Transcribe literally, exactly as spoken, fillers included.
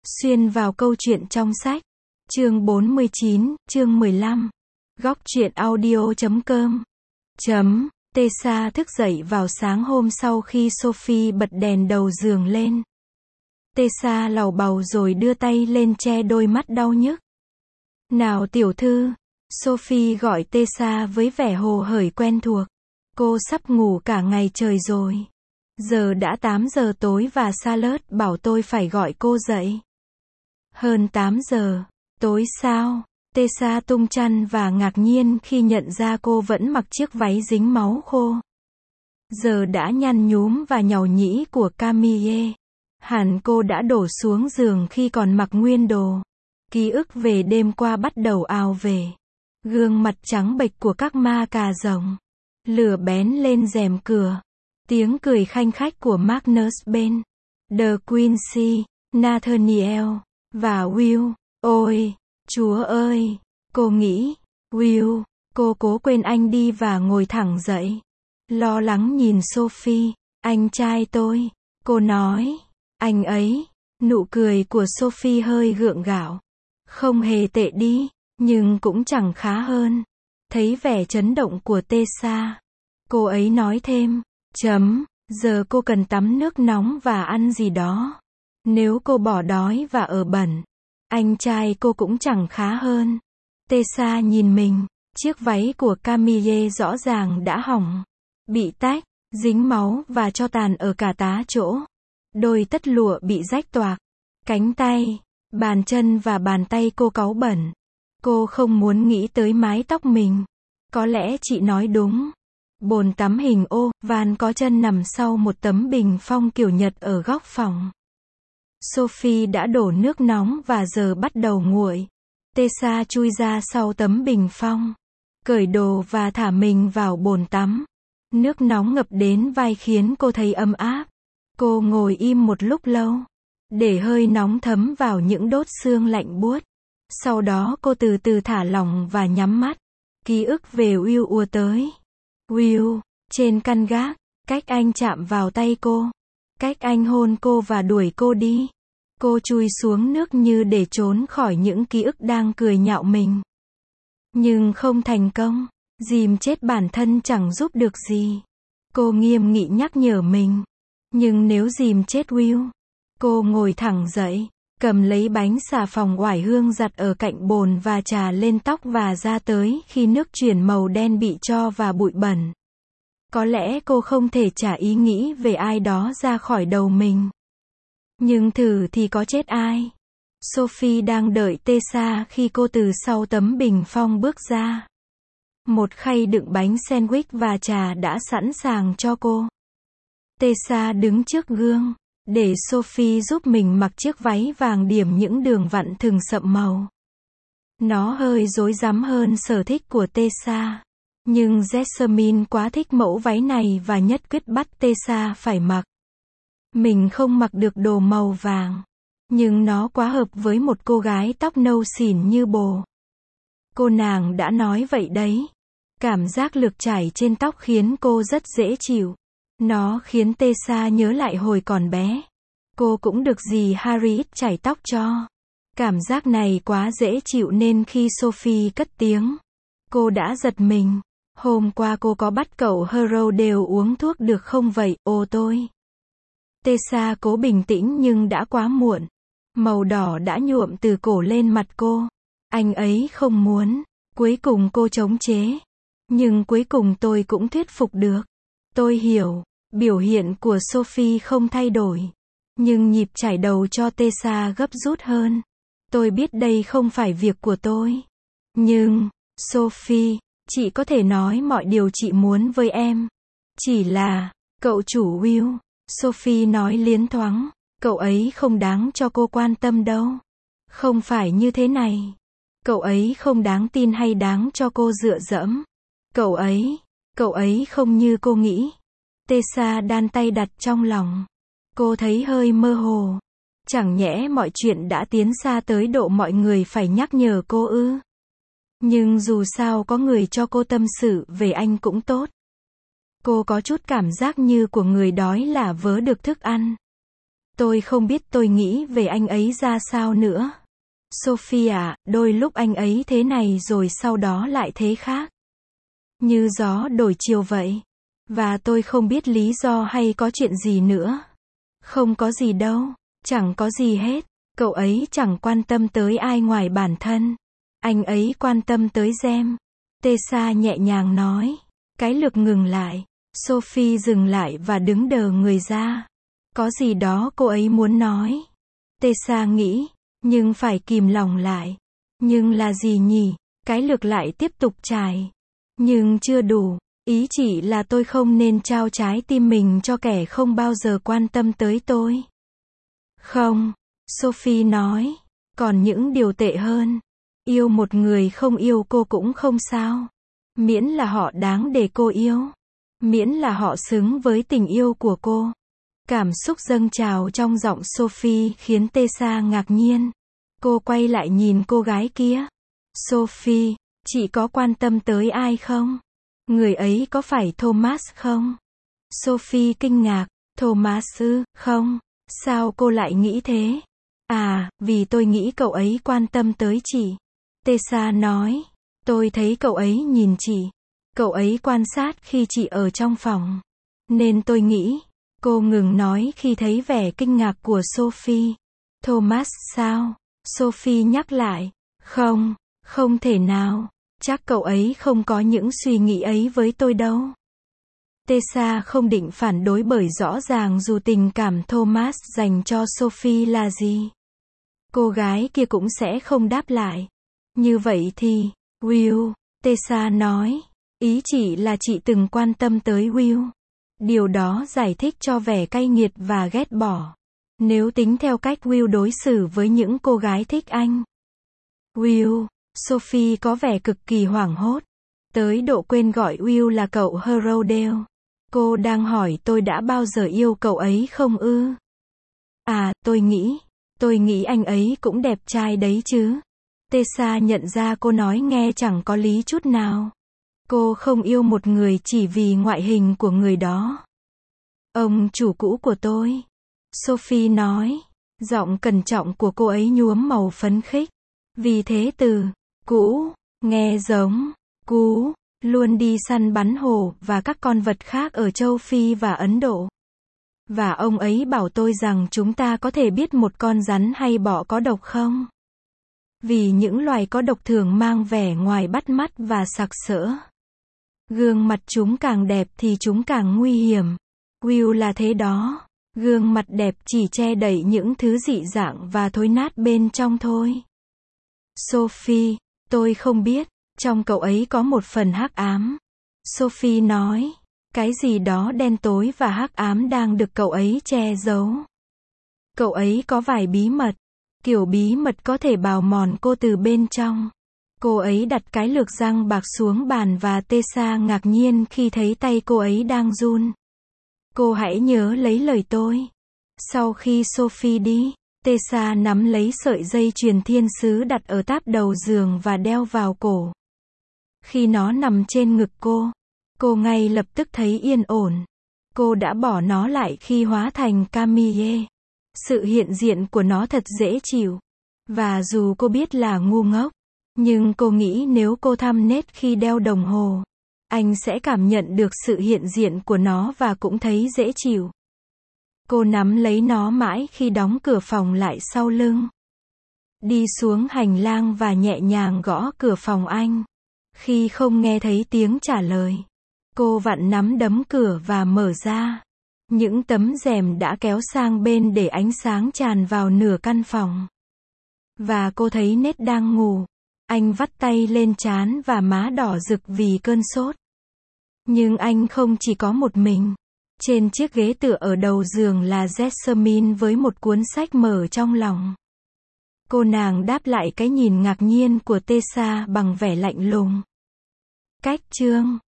Xuyên vào câu chuyện trong sách. Chương bốn mươi chín, chương mười lăm. Góc truyện audio chấm com. Chấm. Tessa thức dậy vào sáng hôm sau khi Sophie bật đèn đầu giường lên. Tessa lầu bầu rồi đưa tay lên che đôi mắt đau nhức. Nào tiểu thư. Sophie gọi Tessa với vẻ hồ hởi quen thuộc. Cô sắp ngủ cả ngày trời rồi. Giờ đã tám giờ tối và Charlotte bảo tôi phải gọi cô dậy. Hơn tám giờ. Tối sao? Tessa tung chăn và ngạc nhiên khi nhận ra cô vẫn mặc chiếc váy dính máu khô. Giờ đã nhăn nhúm và nhàu nhĩ của Camille. Hẳn cô đã đổ xuống giường khi còn mặc nguyên đồ. Ký ức về đêm qua bắt đầu ào về. Gương mặt trắng bệch của các ma cà rồng. Lửa bén lên rèm cửa. Tiếng cười khanh khách của Magnus bên. De Quincy, Nathaniel, và Will. Ôi, Chúa ơi, cô nghĩ. Will, cô cố quên anh đi và ngồi thẳng dậy. Lo lắng nhìn Sophie. Anh trai tôi. Cô nói. Anh ấy. Nụ cười của Sophie hơi gượng gạo. Không hề tệ đi, nhưng cũng chẳng khá hơn. Thấy vẻ chấn động của Tessa. Cô ấy nói thêm. Chấm, giờ cô cần tắm nước nóng và ăn gì đó. Nếu cô bỏ đói và ở bẩn, anh trai cô cũng chẳng khá hơn. Tessa nhìn mình, chiếc váy của Camille rõ ràng đã hỏng, bị tách, dính máu và cho tàn ở cả tá chỗ. Đôi tất lụa bị rách toạc, cánh tay, bàn chân và bàn tay cô cáu bẩn. Cô không muốn nghĩ tới mái tóc mình. Có lẽ chị nói đúng. Bồn tắm hình ô, van có chân nằm sau một tấm bình phong kiểu Nhật ở góc phòng. Sophie đã đổ nước nóng và giờ bắt đầu nguội. Tessa chui ra sau tấm bình phong, cởi đồ và thả mình vào bồn tắm. Nước nóng ngập đến vai khiến cô thấy ấm áp. Cô ngồi im một lúc lâu, để hơi nóng thấm vào những đốt xương lạnh buốt. Sau đó cô từ từ thả lỏng và nhắm mắt. Ký ức về Will ùa tới. Will, trên căn gác, cách anh chạm vào tay cô, cách anh hôn cô và đuổi cô đi. Cô chui xuống nước như để trốn khỏi những ký ức đang cười nhạo mình. Nhưng không thành công, dìm chết bản thân chẳng giúp được gì. Cô nghiêm nghị nhắc nhở mình. Nhưng nếu dìm chết Will, cô ngồi thẳng dậy, cầm lấy bánh xà phòng oải hương giặt ở cạnh bồn và trà lên tóc và da tới khi nước chuyển màu đen bị tro và bụi bẩn. Có lẽ cô không thể trả ý nghĩ về ai đó ra khỏi đầu mình. Nhưng thử thì có chết ai. Sophie đang đợi Tessa khi cô từ sau tấm bình phong bước ra. Một khay đựng bánh sandwich và trà đã sẵn sàng cho cô. Tessa đứng trước gương, để Sophie giúp mình mặc chiếc váy vàng điểm những đường vặn thừng sậm màu. Nó hơi rối rắm hơn sở thích của Tessa. Nhưng Jasmine quá thích mẫu váy này và nhất quyết bắt Tessa phải mặc. Mình không mặc được đồ màu vàng. Nhưng nó quá hợp với một cô gái tóc nâu xỉn như bồ. Cô nàng đã nói vậy đấy. Cảm giác lược chảy trên tóc khiến cô rất dễ chịu. Nó khiến Tessa nhớ lại hồi còn bé. Cô cũng được dì Harriet chải tóc cho. Cảm giác này quá dễ chịu nên khi Sophie cất tiếng, cô đã giật mình. Hôm qua cô có bắt cậu Hero đều uống thuốc được không vậy, ô tôi. Tessa cố bình tĩnh nhưng đã quá muộn. Màu đỏ đã nhuộm từ cổ lên mặt cô. Anh ấy không muốn. Cuối cùng cô chống chế. Nhưng cuối cùng tôi cũng thuyết phục được. Tôi hiểu. Biểu hiện của Sophie không thay đổi. Nhưng nhịp chải đầu cho Tessa gấp rút hơn. Tôi biết đây không phải việc của tôi. Nhưng, Sophie, chị có thể nói mọi điều chị muốn với em. Chỉ là, cậu chủ Will. Sophie nói liến thoáng. Cậu ấy không đáng cho cô quan tâm đâu. Không phải như thế này. Cậu ấy không đáng tin hay đáng cho cô dựa dẫm. Cậu ấy, cậu ấy không như cô nghĩ. Tessa đan tay đặt trong lòng. Cô thấy hơi mơ hồ. Chẳng nhẽ mọi chuyện đã tiến xa tới độ mọi người phải nhắc nhở cô ư? Nhưng dù sao có người cho cô tâm sự về anh cũng tốt. Cô có chút cảm giác như của người đói là vớ được thức ăn. Tôi không biết tôi nghĩ về anh ấy ra sao nữa. Sophie ạ, đôi lúc anh ấy thế này rồi sau đó lại thế khác. Như gió đổi chiều vậy. Và tôi không biết lý do hay có chuyện gì nữa. Không có gì đâu. Chẳng có gì hết. Cậu ấy chẳng quan tâm tới ai ngoài bản thân. Anh ấy quan tâm tới Gem. Tessa nhẹ nhàng nói. Cái lực ngừng lại. Sophie dừng lại và đứng đờ người ra. Có gì đó cô ấy muốn nói. Tessa nghĩ. Nhưng phải kìm lòng lại. Nhưng là gì nhỉ? Cái lực lại tiếp tục trải. Nhưng chưa đủ. Ý chỉ là tôi không nên trao trái tim mình cho kẻ không bao giờ quan tâm tới tôi. Không. Sophie nói. Còn những điều tệ hơn. Yêu một người không yêu cô cũng không sao. Miễn là họ đáng để cô yêu. Miễn là họ xứng với tình yêu của cô. Cảm xúc dâng trào trong giọng Sophie khiến Tessa ngạc nhiên. Cô quay lại nhìn cô gái kia. Sophie, chị có quan tâm tới ai không? Người ấy có phải Thomas không? Sophie kinh ngạc. Thomas ư? Không. Sao cô lại nghĩ thế? À, vì tôi nghĩ cậu ấy quan tâm tới chị. Tessa nói. Tôi thấy cậu ấy nhìn chị. Cậu ấy quan sát khi chị ở trong phòng. Nên tôi nghĩ. Cô ngừng nói khi thấy vẻ kinh ngạc của Sophie. Thomas sao? Sophie nhắc lại. Không, không thể nào. Chắc cậu ấy không có những suy nghĩ ấy với tôi đâu. Tessa không định phản đối bởi rõ ràng dù tình cảm Thomas dành cho Sophie là gì. Cô gái kia cũng sẽ không đáp lại. Như vậy thì, Will, Tessa nói. Ý chỉ là chị từng quan tâm tới Will. Điều đó giải thích cho vẻ cay nghiệt và ghét bỏ. Nếu tính theo cách Will đối xử với những cô gái thích anh. Will, Sophie có vẻ cực kỳ hoảng hốt. Tới độ quên gọi Will là cậu Haroldale. Cô đang hỏi tôi đã bao giờ yêu cậu ấy không ư? À, tôi nghĩ. Tôi nghĩ anh ấy cũng đẹp trai đấy chứ. Tessa nhận ra cô nói nghe chẳng có lý chút nào. Cô không yêu một người chỉ vì ngoại hình của người đó. Ông chủ cũ của tôi. Sophie nói. Giọng cẩn trọng của cô ấy nhuốm màu phấn khích. Vì thế từ cũ, nghe giống, cú, luôn đi săn bắn hổ và các con vật khác ở châu Phi và Ấn Độ. Và ông ấy bảo tôi rằng chúng ta có thể biết một con rắn hay bọ có độc không? Vì những loài có độc thường mang vẻ ngoài bắt mắt và sặc sỡ. Gương mặt chúng càng đẹp thì chúng càng nguy hiểm. Will là thế đó. Gương mặt đẹp chỉ che đậy những thứ dị dạng và thối nát bên trong thôi. Sophie, tôi không biết, trong cậu ấy có một phần hắc ám. Sophie nói, cái gì đó đen tối và hắc ám đang được cậu ấy che giấu. Cậu ấy có vài bí mật, kiểu bí mật có thể bào mòn cô từ bên trong. Cô ấy đặt cái lược răng bạc xuống bàn và Tessa ngạc nhiên khi thấy tay cô ấy đang run. Cô hãy nhớ lấy lời tôi. Sau khi Sophie đi, Tessa nắm lấy sợi dây chuyền thiên sứ đặt ở táp đầu giường và đeo vào cổ. Khi nó nằm trên ngực cô, cô ngay lập tức thấy yên ổn. Cô đã bỏ nó lại khi hóa thành Camille. Sự hiện diện của nó thật dễ chịu. Và dù cô biết là ngu ngốc, nhưng cô nghĩ nếu cô thăm nết khi đeo đồng hồ, anh sẽ cảm nhận được sự hiện diện của nó và cũng thấy dễ chịu. Cô nắm lấy nó mãi khi đóng cửa phòng lại sau lưng. Đi xuống hành lang và nhẹ nhàng gõ cửa phòng anh. Khi không nghe thấy tiếng trả lời, cô vặn nắm đấm cửa và mở ra. Những tấm rèm đã kéo sang bên để ánh sáng tràn vào nửa căn phòng. Và cô thấy Ned đang ngủ. Anh vắt tay lên trán và má đỏ rực vì cơn sốt. Nhưng anh không chỉ có một mình. Trên chiếc ghế tựa ở đầu giường là Jessamine với một cuốn sách mở trong lòng. Cô nàng đáp lại cái nhìn ngạc nhiên của Tessa bằng vẻ lạnh lùng. Cách chương